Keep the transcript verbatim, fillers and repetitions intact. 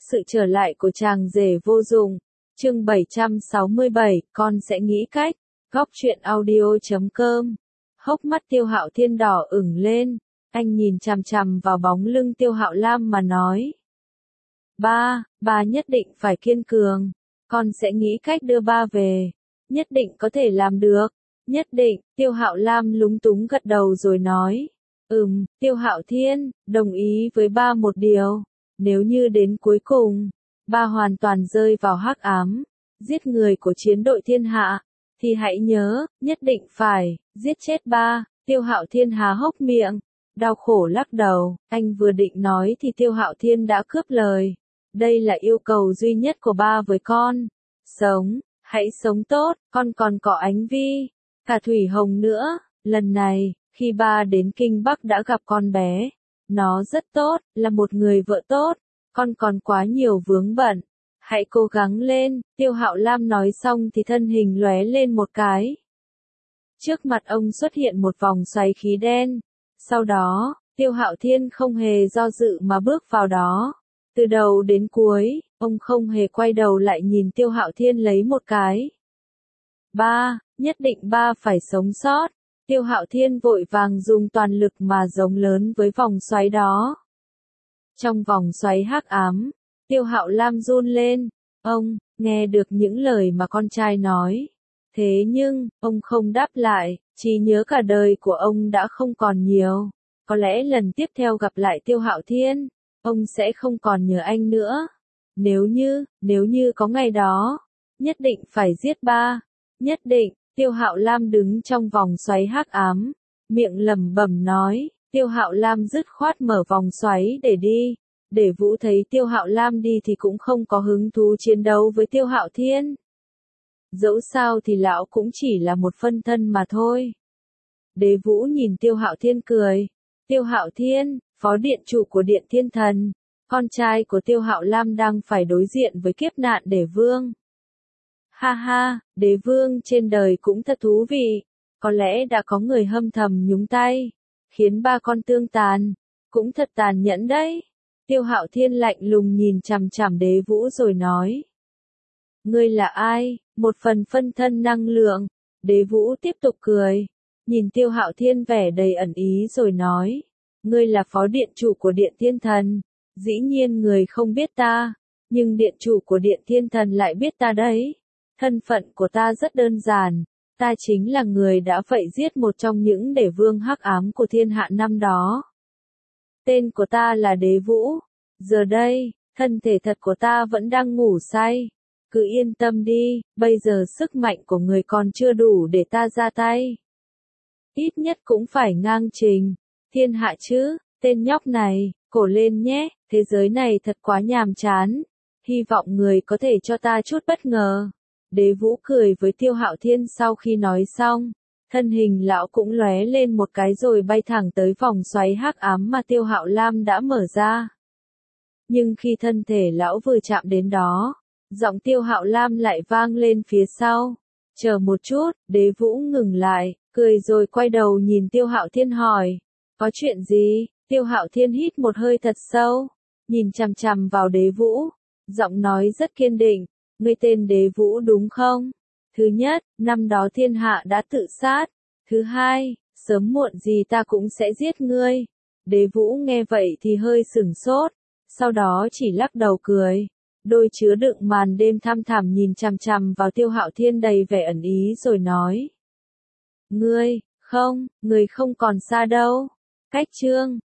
Sự trở lại của chàng rể vô dụng. Chương bảy trăm sáu mươi bảy, con sẽ nghĩ cách. Góc truyện audio chấm com. Hốc mắt Tiêu Hạo Thiên đỏ ửng lên, anh nhìn chằm chằm vào bóng lưng Tiêu Hạo Lam mà nói: "Ba, ba nhất định phải kiên cường, con sẽ nghĩ cách đưa ba về, nhất định có thể làm được." "Nhất định." Tiêu Hạo Lam lúng túng gật đầu rồi nói: "Ừm, Tiêu Hạo Thiên, đồng ý với ba một điều, nếu như đến cuối cùng, ba hoàn toàn rơi vào hắc ám, giết người của chiến đội thiên hạ, thì hãy nhớ, nhất định phải giết chết ba." Tiêu Hạo Thiên há hốc miệng, đau khổ lắc đầu, anh vừa định nói thì Tiêu Hạo Thiên đã cướp lời: "Đây là yêu cầu duy nhất của ba với con. Sống, hãy sống tốt, con còn có Ánh Vi, cả Thủy Hồng nữa. Lần này, khi ba đến Kinh Bắc đã gặp con bé, nó rất tốt, là một người vợ tốt, con còn quá nhiều vướng bận. Hãy cố gắng lên." Tiêu Hạo Lam nói xong thì thân hình lóe lên một cái. Trước mặt ông xuất hiện một vòng xoáy khí đen. Sau đó, Tiêu Hạo Thiên không hề do dự mà bước vào đó. Từ đầu đến cuối, ông không hề quay đầu lại nhìn Tiêu Hạo Thiên lấy một cái. "Ba, nhất định ba phải sống sót." Tiêu Hạo Thiên vội vàng dùng toàn lực mà giống lớn với vòng xoáy đó. Trong vòng xoáy hắc ám, Tiêu Hạo Lam run lên. Ông nghe được những lời mà con trai nói. Thế nhưng, ông không đáp lại, trí nhớ cả đời của ông đã không còn nhiều. Có lẽ lần tiếp theo gặp lại Tiêu Hạo Thiên, ông sẽ không còn nhớ anh nữa. Nếu như, nếu như có ngày đó, nhất định phải giết ba. Nhất định. Tiêu Hạo Lam đứng trong vòng xoáy hắc ám, miệng lẩm bẩm nói. Tiêu Hạo Lam dứt khoát mở vòng xoáy để đi. Để Vũ thấy Tiêu Hạo Lam đi thì cũng không có hứng thú chiến đấu với Tiêu Hạo Thiên. Dẫu sao thì lão cũng chỉ là một phân thân mà thôi. Đế Vũ nhìn Tiêu Hạo Thiên cười. Tiêu Hạo Thiên, phó điện chủ của Điện Thiên Thần, con trai của Tiêu Hạo Lam đang phải đối diện với kiếp nạn Đế Vương. Ha ha, Đế Vương trên đời cũng thật thú vị, có lẽ đã có người hâm thầm nhúng tay, khiến ba con tương tàn, cũng thật tàn nhẫn đấy. Tiêu Hạo Thiên lạnh lùng nhìn chằm chằm Đế Vũ rồi nói: "Ngươi là ai?" "Một phần phân thân năng lượng." Đế Vũ tiếp tục cười, nhìn Tiêu Hạo Thiên vẻ đầy ẩn ý rồi nói: "Ngươi là phó điện chủ của Điện Thiên Thần, dĩ nhiên người không biết ta, nhưng điện chủ của Điện Thiên Thần lại biết ta đấy. Thân phận của ta rất đơn giản, ta chính là người đã vậy giết một trong những đế vương hắc ám của thiên hạ năm đó. Tên của ta là Đế Vũ. Giờ đây, thân thể thật của ta vẫn đang ngủ say. Cứ yên tâm đi, bây giờ sức mạnh của người còn chưa đủ để ta ra tay. Ít nhất cũng phải ngang trình thiên hạ chứ." "Tên nhóc này, cổ lên nhé, thế giới này thật quá nhàm chán. Hy vọng người có thể cho ta chút bất ngờ." Đế Vũ cười với Tiêu Hạo Thiên. Sau khi nói xong, thân hình lão cũng lóe lên một cái rồi bay thẳng tới vòng xoáy hắc ám mà Tiêu Hạo Lam đã mở ra. Nhưng khi thân thể lão vừa chạm đến đó, giọng Tiêu Hạo Lam lại vang lên phía sau. "Chờ một chút." Đế Vũ ngừng lại, cười rồi quay đầu nhìn Tiêu Hạo Thiên hỏi: "Có chuyện gì?" Tiêu Hạo Thiên hít một hơi thật sâu, nhìn chằm chằm vào Đế Vũ, giọng nói rất kiên định: "Ngươi tên Đế Vũ đúng không? Thứ nhất, năm đó thiên hạ đã tự sát. Thứ hai, sớm muộn gì ta cũng sẽ giết ngươi." Đế Vũ nghe vậy thì hơi sửng sốt, sau đó chỉ lắc đầu cười, đôi chứa đựng màn đêm thăm thẳm nhìn chằm chằm vào Tiêu Hạo Thiên đầy vẻ ẩn ý rồi nói: "Ngươi, không, ngươi không còn xa đâu." Cách chương